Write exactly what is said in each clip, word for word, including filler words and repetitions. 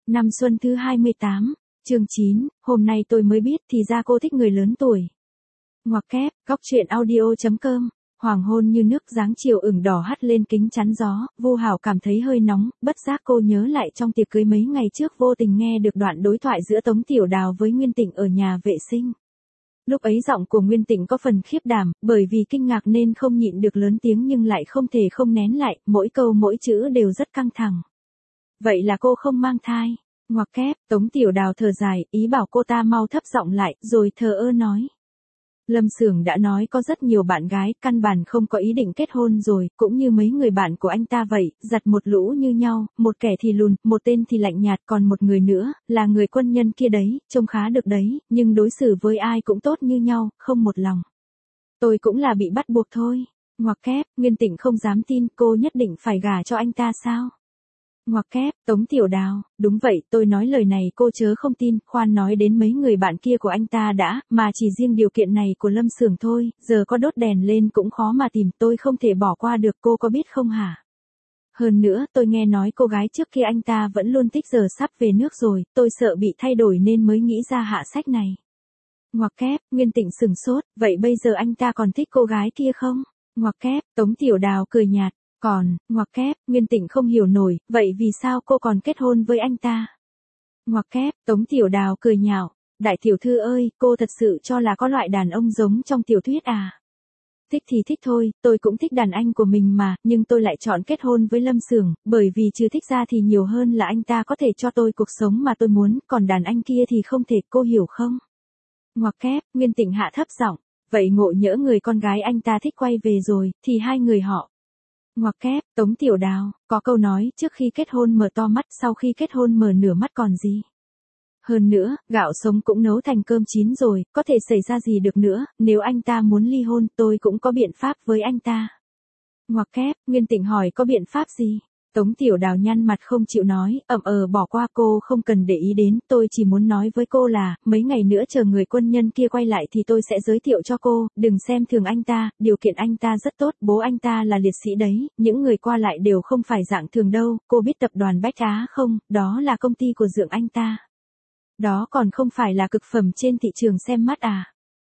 Năm xuân thứ hai mươi tám, chương chín, hôm nay tôi mới biết thì ra cô thích người lớn tuổi. Ngoặc kép, góc truyện audio.com, hoàng hôn như nước dáng chiều ửng đỏ hắt lên kính chắn gió, Vu Hảo cảm thấy hơi nóng, bất giác cô nhớ lại trong tiệc cưới mấy ngày trước vô tình nghe được đoạn đối thoại giữa Tống Tiểu Đào với Nguyên Tịnh ở nhà vệ sinh. Lúc ấy giọng của Nguyên Tịnh có phần khiếp đảm, bởi vì kinh ngạc nên không nhịn được lớn tiếng nhưng lại không thể không nén lại, mỗi câu mỗi chữ đều rất căng thẳng. Vậy là cô không mang thai. Ngoặc kép, Tống Tiểu Đào thở dài, ý bảo cô ta mau thấp giọng lại, rồi thờ ơ nói. Lâm Xưởng đã nói có rất nhiều bạn gái, căn bản không có ý định kết hôn rồi, cũng như mấy người bạn của anh ta vậy, giặt một lũ như nhau, một kẻ thì lùn, một tên thì lạnh nhạt, còn một người nữa, là người quân nhân kia đấy, trông khá được đấy, nhưng đối xử với ai cũng tốt như nhau, không một lòng. Tôi cũng là bị bắt buộc thôi. Ngoặc kép, Nguyên Tịnh không dám tin, cô nhất định phải gả cho anh ta sao? Ngoặc kép, Tống Tiểu Đào, đúng vậy, tôi nói lời này cô chớ không tin, khoan nói đến mấy người bạn kia của anh ta đã, mà chỉ riêng điều kiện này của Lâm Xưởng thôi, giờ có đốt đèn lên cũng khó mà tìm, tôi không thể bỏ qua được, cô có biết không hả? Hơn nữa, tôi nghe nói cô gái trước kia anh ta vẫn luôn thích giờ sắp về nước rồi, tôi sợ bị thay đổi nên mới nghĩ ra hạ sách này. Ngoặc kép, Nguyên Tịnh sửng sốt, vậy bây giờ anh ta còn thích cô gái kia không? Ngoặc kép, Tống Tiểu Đào cười nhạt. Còn, ngoặc kép, Nguyên Tịnh không hiểu nổi, vậy vì sao cô còn kết hôn với anh ta? Ngoặc kép, Tống Tiểu Đào cười nhạo, đại tiểu thư ơi, cô thật sự cho là có loại đàn ông giống trong tiểu thuyết à? Thích thì thích thôi, tôi cũng thích đàn anh của mình mà, nhưng tôi lại chọn kết hôn với Lâm Xưởng, bởi vì trừ thích ra thì nhiều hơn là anh ta có thể cho tôi cuộc sống mà tôi muốn, còn đàn anh kia thì không thể, cô hiểu không? Ngoặc kép, Nguyên Tịnh hạ thấp giọng, vậy ngộ nhỡ người con gái anh ta thích quay về rồi, thì hai người họ. Ngoặc kép, Tống Tiểu Đào, có câu nói, trước khi kết hôn mở to mắt, sau khi kết hôn mở nửa mắt còn gì. Hơn nữa, gạo sống cũng nấu thành cơm chín rồi, có thể xảy ra gì được nữa, nếu anh ta muốn ly hôn, tôi cũng có biện pháp với anh ta. Ngoặc kép, Nguyên Tịnh hỏi có biện pháp gì? Tống Tiểu Đào nhăn mặt không chịu nói, ậm ờ bỏ qua, cô không cần để ý đến, tôi chỉ muốn nói với cô là, mấy ngày nữa chờ người quân nhân kia quay lại thì tôi sẽ giới thiệu cho cô, đừng xem thường anh ta, điều kiện anh ta rất tốt, bố anh ta là liệt sĩ đấy, những người qua lại đều không phải dạng thường đâu, cô biết tập đoàn Bách Á không, đó là công ty của Dượng anh ta. Đó còn không phải là cực phẩm trên thị trường xem mắt à.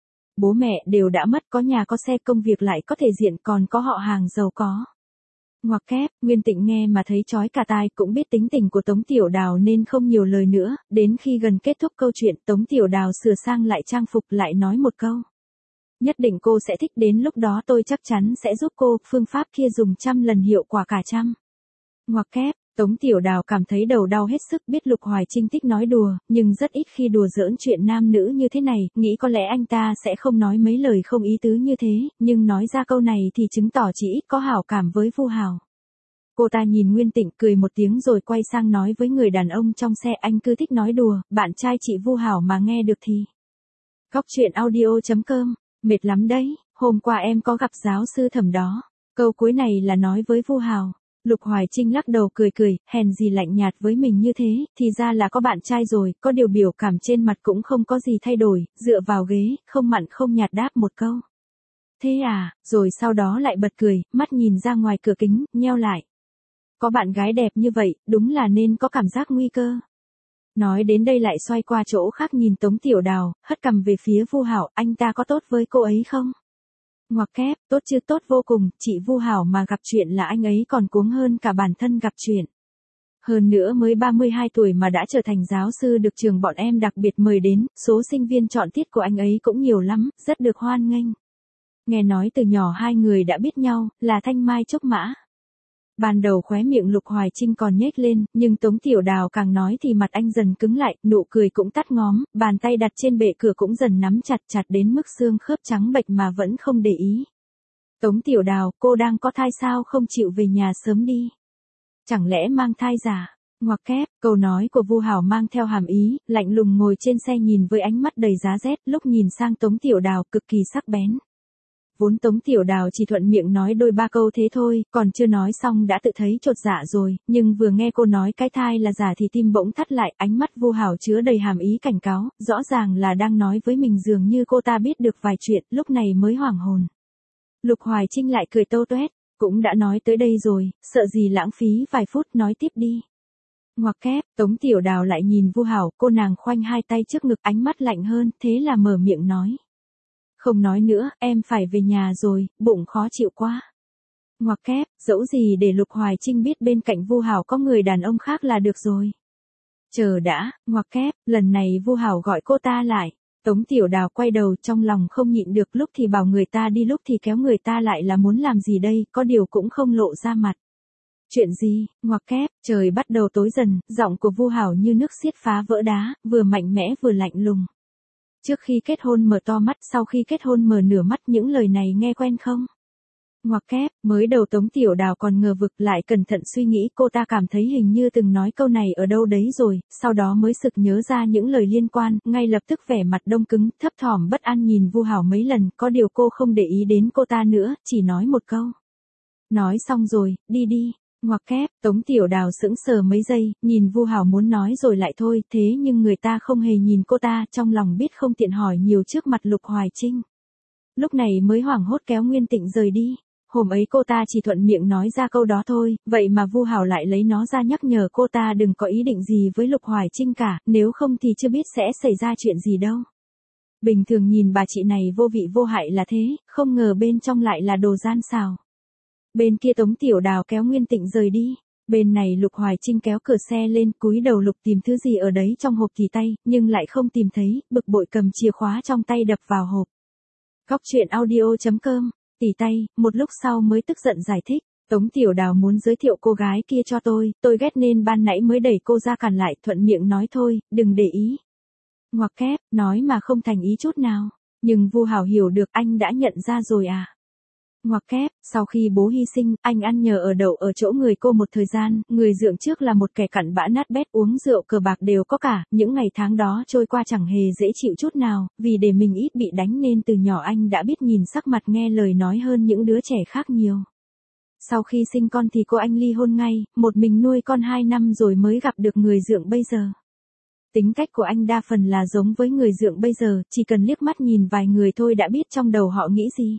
Bố mẹ đều đã mất, có nhà có xe, công việc lại có thể diện, còn có họ hàng giàu có. Ngoặc kép, Nguyên Tịnh nghe mà thấy chói cả tai, cũng biết tính tình của Tống Tiểu Đào nên không nhiều lời nữa, đến khi gần kết thúc câu chuyện, Tống Tiểu Đào sửa sang lại trang phục lại nói một câu. Nhất định cô sẽ thích, đến lúc đó tôi chắc chắn sẽ giúp cô, phương pháp kia dùng trăm lần hiệu quả cả trăm. Ngoặc kép, Tống Tiểu Đào cảm thấy đầu đau hết sức, biết Lục Hoài Trinh thích nói đùa, nhưng rất ít khi đùa giỡn chuyện nam nữ như thế này, nghĩ có lẽ anh ta sẽ không nói mấy lời không ý tứ như thế, nhưng nói ra câu này thì chứng tỏ chỉ ít có hảo cảm với Vu Hảo. Cô ta nhìn Nguyên Tịnh cười một tiếng rồi quay sang nói với người đàn ông trong xe, anh cứ thích nói đùa, bạn trai chị Vu Hảo mà nghe được thì. Góc truyện audio.com, mệt lắm đấy, hôm qua em có gặp giáo sư Thẩm đó. Câu cuối này là nói với Vu Hảo. Lục Hoài Trinh lắc đầu cười cười, hèn gì lạnh nhạt với mình như thế, thì ra là có bạn trai rồi, có điều biểu cảm trên mặt cũng không có gì thay đổi, dựa vào ghế, không mặn không nhạt đáp một câu. Thế à, rồi sau đó lại bật cười, mắt nhìn ra ngoài cửa kính, nheo lại. Có bạn gái đẹp như vậy, đúng là nên có cảm giác nguy cơ. Nói đến đây lại xoay qua chỗ khác nhìn Tống Tiểu Đào, hất cằm về phía Vu Hảo, anh ta có tốt với cô ấy không? Ngoặc kép, tốt chứ, tốt vô cùng, chị Vu Hảo mà gặp chuyện là anh ấy còn cuống hơn cả bản thân gặp chuyện. Hơn nữa mới ba mươi hai tuổi mà đã trở thành giáo sư được trường bọn em đặc biệt mời đến, số sinh viên chọn tiết của anh ấy cũng nhiều lắm, rất được hoan nghênh. Nghe nói từ nhỏ hai người đã biết nhau, là thanh mai trúc mã. Ban đầu khóe miệng Lục Hoài Trinh còn nhếch lên, nhưng Tống Tiểu Đào càng nói thì mặt anh dần cứng lại, nụ cười cũng tắt ngóm, bàn tay đặt trên bệ cửa cũng dần nắm chặt chặt đến mức xương khớp trắng bệch mà vẫn không để ý. Tống Tiểu Đào, cô đang có thai sao không chịu về nhà sớm đi? Chẳng lẽ mang thai giả? Ngoặc kép, câu nói của Vu Hảo mang theo hàm ý, lạnh lùng ngồi trên xe nhìn với ánh mắt đầy giá rét, lúc nhìn sang Tống Tiểu Đào cực kỳ sắc bén. Vốn Tống Tiểu Đào chỉ thuận miệng nói đôi ba câu thế thôi, còn chưa nói xong đã tự thấy chột dạ rồi, nhưng vừa nghe cô nói cái thai là giả thì tim bỗng thắt lại, ánh mắt Vu Hảo chứa đầy hàm ý cảnh cáo, rõ ràng là đang nói với mình, dường như cô ta biết được vài chuyện, lúc này mới hoảng hồn. Lục Hoài Trinh lại cười tô toét, cũng đã nói tới đây rồi, sợ gì lãng phí vài phút, nói tiếp đi. Ngoặc kép, Tống Tiểu Đào lại nhìn Vu Hảo, cô nàng khoanh hai tay trước ngực ánh mắt lạnh hơn, thế là mở miệng nói. Không nói nữa, em phải về nhà rồi, bụng khó chịu quá. Ngoặc kép, dẫu gì để Lục Hoài Trinh biết bên cạnh Vu Hảo có người đàn ông khác là được rồi. Chờ đã, ngoặc kép, lần này Vu Hảo gọi cô ta lại. Tống Tiểu Đào quay đầu trong lòng không nhịn được, lúc thì bảo người ta đi lúc thì kéo người ta lại, là muốn làm gì đây, có điều cũng không lộ ra mặt. Chuyện gì, ngoặc kép, trời bắt đầu tối dần, giọng của Vu Hảo như nước xiết phá vỡ đá, vừa mạnh mẽ vừa lạnh lùng. Trước khi kết hôn mở to mắt, sau khi kết hôn mở nửa mắt, những lời này nghe quen không? Ngoặc kép, mới đầu Tống Tiểu Đào còn ngờ vực, lại cẩn thận suy nghĩ, cô ta cảm thấy hình như từng nói câu này ở đâu đấy rồi, sau đó mới sực nhớ ra những lời liên quan, ngay lập tức vẻ mặt đông cứng, thấp thỏm bất an nhìn Vu Hảo mấy lần, có điều cô không để ý đến cô ta nữa, chỉ nói một câu. Nói xong rồi, đi đi. Ngoặc kép, Tống Tiểu Đào sững sờ mấy giây, nhìn Vu Hảo muốn nói rồi lại thôi, thế nhưng người ta không hề nhìn cô ta, trong lòng biết không tiện hỏi nhiều trước mặt Lục Hoài Trinh. Lúc này mới hoảng hốt kéo Nguyên Tịnh rời đi. Hôm ấy cô ta chỉ thuận miệng nói ra câu đó thôi, vậy mà Vu Hảo lại lấy nó ra nhắc nhở cô ta đừng có ý định gì với Lục Hoài Trinh cả, nếu không thì chưa biết sẽ xảy ra chuyện gì đâu. Bình thường nhìn bà chị này vô vị vô hại là thế, không ngờ bên trong lại là đồ gian xảo. Bên kia Tống Tiểu Đào kéo Nguyên Tịnh rời đi, bên này Lục Hoài Trinh kéo cửa xe lên, cúi đầu lục tìm thứ gì ở đấy trong hộp tỉ tay, nhưng lại không tìm thấy, bực bội cầm chìa khóa trong tay đập vào hộp. Góc truyện audio chấm com, tỉ tay, một lúc sau mới tức giận giải thích, Tống Tiểu Đào muốn giới thiệu cô gái kia cho tôi, tôi ghét nên ban nãy mới đẩy cô ra cản lại, thuận miệng nói thôi, đừng để ý. Ngoặc kép, nói mà không thành ý chút nào, nhưng Vu Hảo hiểu được anh đã nhận ra rồi à. Ngoặc kép, sau khi bố hy sinh, anh ăn nhờ ở đậu ở chỗ người cô một thời gian, người dượng trước là một kẻ cặn bã nát bét, uống rượu cờ bạc đều có cả, những ngày tháng đó trôi qua chẳng hề dễ chịu chút nào, vì để mình ít bị đánh nên từ nhỏ anh đã biết nhìn sắc mặt nghe lời nói hơn những đứa trẻ khác nhiều. Sau khi sinh con thì cô anh ly hôn ngay, một mình nuôi con hai năm rồi mới gặp được người dượng bây giờ. Tính cách của anh đa phần là giống với người dượng bây giờ, chỉ cần liếc mắt nhìn vài người thôi đã biết trong đầu họ nghĩ gì.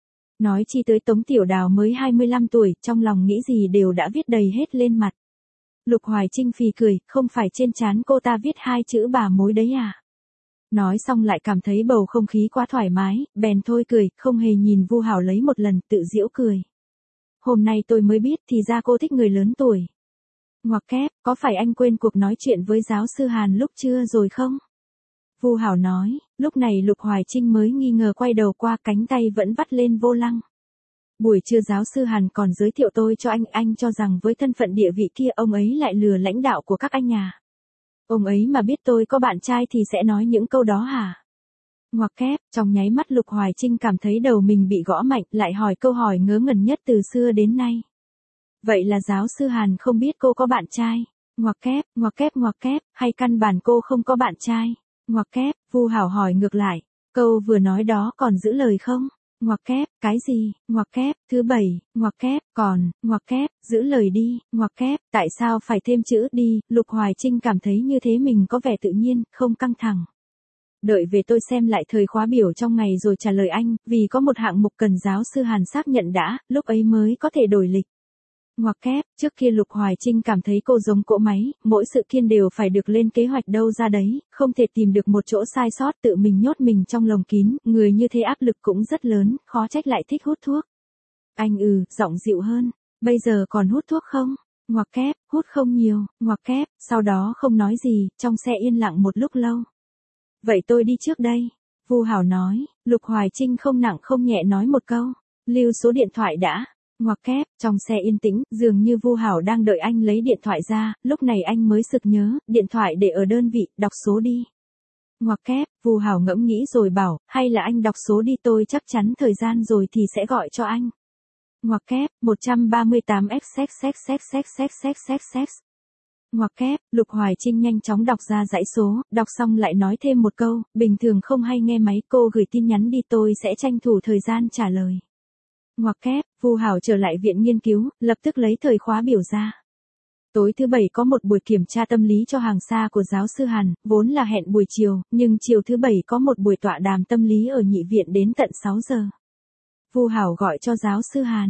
Nói chi tới Tống Tiểu Đào mới hai mươi lăm tuổi, trong lòng nghĩ gì đều đã viết đầy hết lên mặt. Lục Hoài Trinh phì cười, không phải trên trán cô ta viết hai chữ bà mối đấy à? Nói xong lại cảm thấy bầu không khí quá thoải mái, bèn thôi cười, không hề nhìn Vu Hảo lấy một lần, tự giễu cười. Hôm nay tôi mới biết thì ra cô thích người lớn tuổi. Ngoặc kép, có phải anh quên cuộc nói chuyện với giáo sư Hàn lúc trưa rồi không? Vu Hảo nói, lúc này Lục Hoài Trinh mới nghi ngờ quay đầu qua, cánh tay vẫn vắt lên vô lăng. Buổi trưa giáo sư Hàn còn giới thiệu tôi cho anh, anh cho rằng với thân phận địa vị kia ông ấy lại lừa lãnh đạo của các anh à. Ông ấy mà biết tôi có bạn trai thì sẽ nói những câu đó hả? Ngoặc kép, trong nháy mắt Lục Hoài Trinh cảm thấy đầu mình bị gõ mạnh, lại hỏi câu hỏi ngớ ngẩn nhất từ xưa đến nay. Vậy là giáo sư Hàn không biết cô có bạn trai? Ngoặc kép, ngoặc kép ngoặc kép, hay căn bản cô không có bạn trai? Ngoặc kép, Vu Hảo hỏi ngược lại, câu vừa nói đó còn giữ lời không? Ngoặc kép, cái gì? Ngoặc kép, thứ bảy, ngoặc kép, còn, ngoặc kép, giữ lời đi, ngoặc kép, tại sao phải thêm chữ đi? Lục Hoài Trinh cảm thấy như thế mình có vẻ tự nhiên, không căng thẳng. Đợi về tôi xem lại thời khóa biểu trong ngày rồi trả lời anh, vì có một hạng mục cần giáo sư Hàn xác nhận đã, lúc ấy mới có thể đổi lịch. Ngoặc kép, trước kia Lục Hoài Trinh cảm thấy cô giống cỗ máy, mỗi sự kiện đều phải được lên kế hoạch đâu ra đấy, không thể tìm được một chỗ sai sót, tự mình nhốt mình trong lồng kín, người như thế áp lực cũng rất lớn, khó trách lại thích hút thuốc. Anh ừ, giọng dịu hơn, bây giờ còn hút thuốc không? Ngoặc kép, hút không nhiều, ngoặc kép, sau đó không nói gì, trong xe yên lặng một lúc lâu. Vậy tôi đi trước đây, Vu Hảo nói. Lục Hoài Trinh không nặng không nhẹ nói một câu, lưu số điện thoại đã. Ngoặc kép, trong xe yên tĩnh, dường như Vu Hảo đang đợi anh lấy điện thoại ra, lúc này anh mới sực nhớ, điện thoại để ở đơn vị, đọc số đi. Ngoặc kép, Vu Hảo ngẫm nghĩ rồi bảo, hay là anh đọc số đi, tôi chắc chắn thời gian rồi thì sẽ gọi cho anh. Ngoặc kép, một trăm ba mươi tám xx xx xx xx xx. Ngoặc kép, Lục Hoài Trinh nhanh chóng đọc ra dãy số, đọc xong lại nói thêm một câu, bình thường không hay nghe máy, cô gửi tin nhắn đi, tôi sẽ tranh thủ thời gian trả lời. Ngoặc kép, Vu Hảo trở lại viện nghiên cứu, lập tức lấy thời khóa biểu ra. Tối thứ bảy có một buổi kiểm tra tâm lý cho hàng xa của giáo sư Hàn, vốn là hẹn buổi chiều, nhưng chiều thứ bảy có một buổi tọa đàm tâm lý ở nhị viện đến tận sáu giờ. Vu Hảo gọi cho giáo sư Hàn.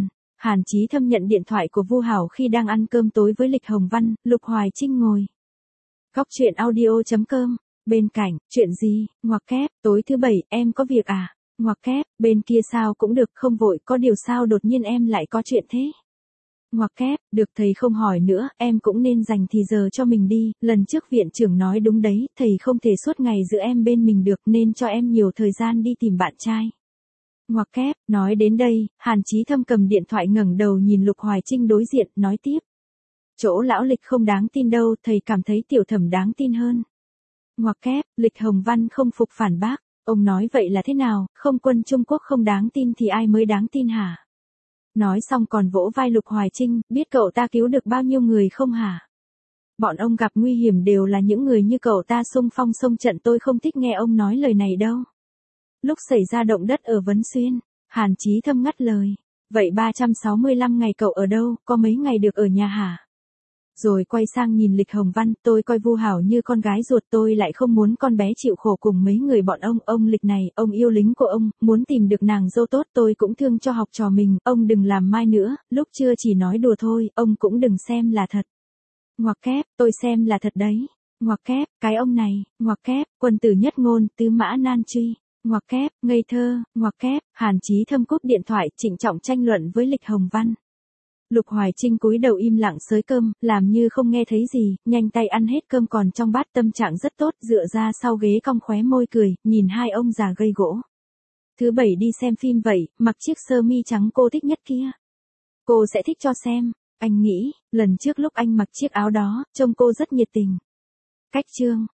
Hàn Chí Thâm nhận điện thoại của Vu Hảo khi đang ăn cơm tối với Lịch Hồng Văn, Lục Hoài Trinh ngồi. Góc truyện audio chấm com, bên cạnh, chuyện gì, ngoặc kép, tối thứ bảy, em có việc à, ngoặc kép, bên kia sao cũng được, không vội, có điều sao đột nhiên em lại có chuyện thế. Ngoặc kép, được thầy không hỏi nữa, em cũng nên dành thì giờ cho mình đi, lần trước viện trưởng nói đúng đấy, thầy không thể suốt ngày giữ em bên mình được nên cho em nhiều thời gian đi tìm bạn trai. Ngoặc kép, nói đến đây, Hàn Chí Thâm cầm điện thoại ngẩng đầu nhìn Lục Hoài Trinh đối diện, nói tiếp. Chỗ lão Lịch không đáng tin đâu, thầy cảm thấy tiểu thẩm đáng tin hơn. Ngoặc kép, Lịch Hồng Văn không phục phản bác, ông nói vậy là thế nào, không quân Trung Quốc không đáng tin thì ai mới đáng tin hả? Nói xong còn vỗ vai Lục Hoài Trinh, biết cậu ta cứu được bao nhiêu người không hả? Bọn ông gặp nguy hiểm đều là những người như cậu ta xung phong xông trận, tôi không thích nghe ông nói lời này đâu. Lúc xảy ra động đất ở Vấn Xuyên, Hàn Chí Thâm ngắt lời. Vậy ba trăm sáu mươi lăm ngày cậu ở đâu, có mấy ngày được ở nhà hả? Rồi quay sang nhìn Lịch Hồng Văn, tôi coi Vu Hảo như con gái ruột, tôi lại không muốn con bé chịu khổ cùng mấy người bọn ông, ông Lịch này, ông yêu lính của ông, muốn tìm được nàng dâu tốt, tôi cũng thương cho học trò mình, ông đừng làm mai nữa, lúc chưa chỉ nói đùa thôi, ông cũng đừng xem là thật. Ngoặc kép, tôi xem là thật đấy. Ngoặc kép, cái ông này, ngoặc kép, quân tử nhất ngôn, tứ mã nan truy. Ngoặc kép, ngây thơ, ngoặc kép, Hàn Chí Thâm cúp điện thoại, trịnh trọng tranh luận với Lịch Hồng Văn. Lục Hoài Trinh cúi đầu im lặng xới cơm, làm như không nghe thấy gì, nhanh tay ăn hết cơm còn trong bát, tâm trạng rất tốt, dựa ra sau ghế cong khóe môi cười, nhìn hai ông già gây gỗ. Thứ bảy đi xem phim vậy, mặc chiếc sơ mi trắng cô thích nhất kia. Cô sẽ thích cho xem, anh nghĩ, lần trước lúc anh mặc chiếc áo đó, trông cô rất nhiệt tình. Cách chương.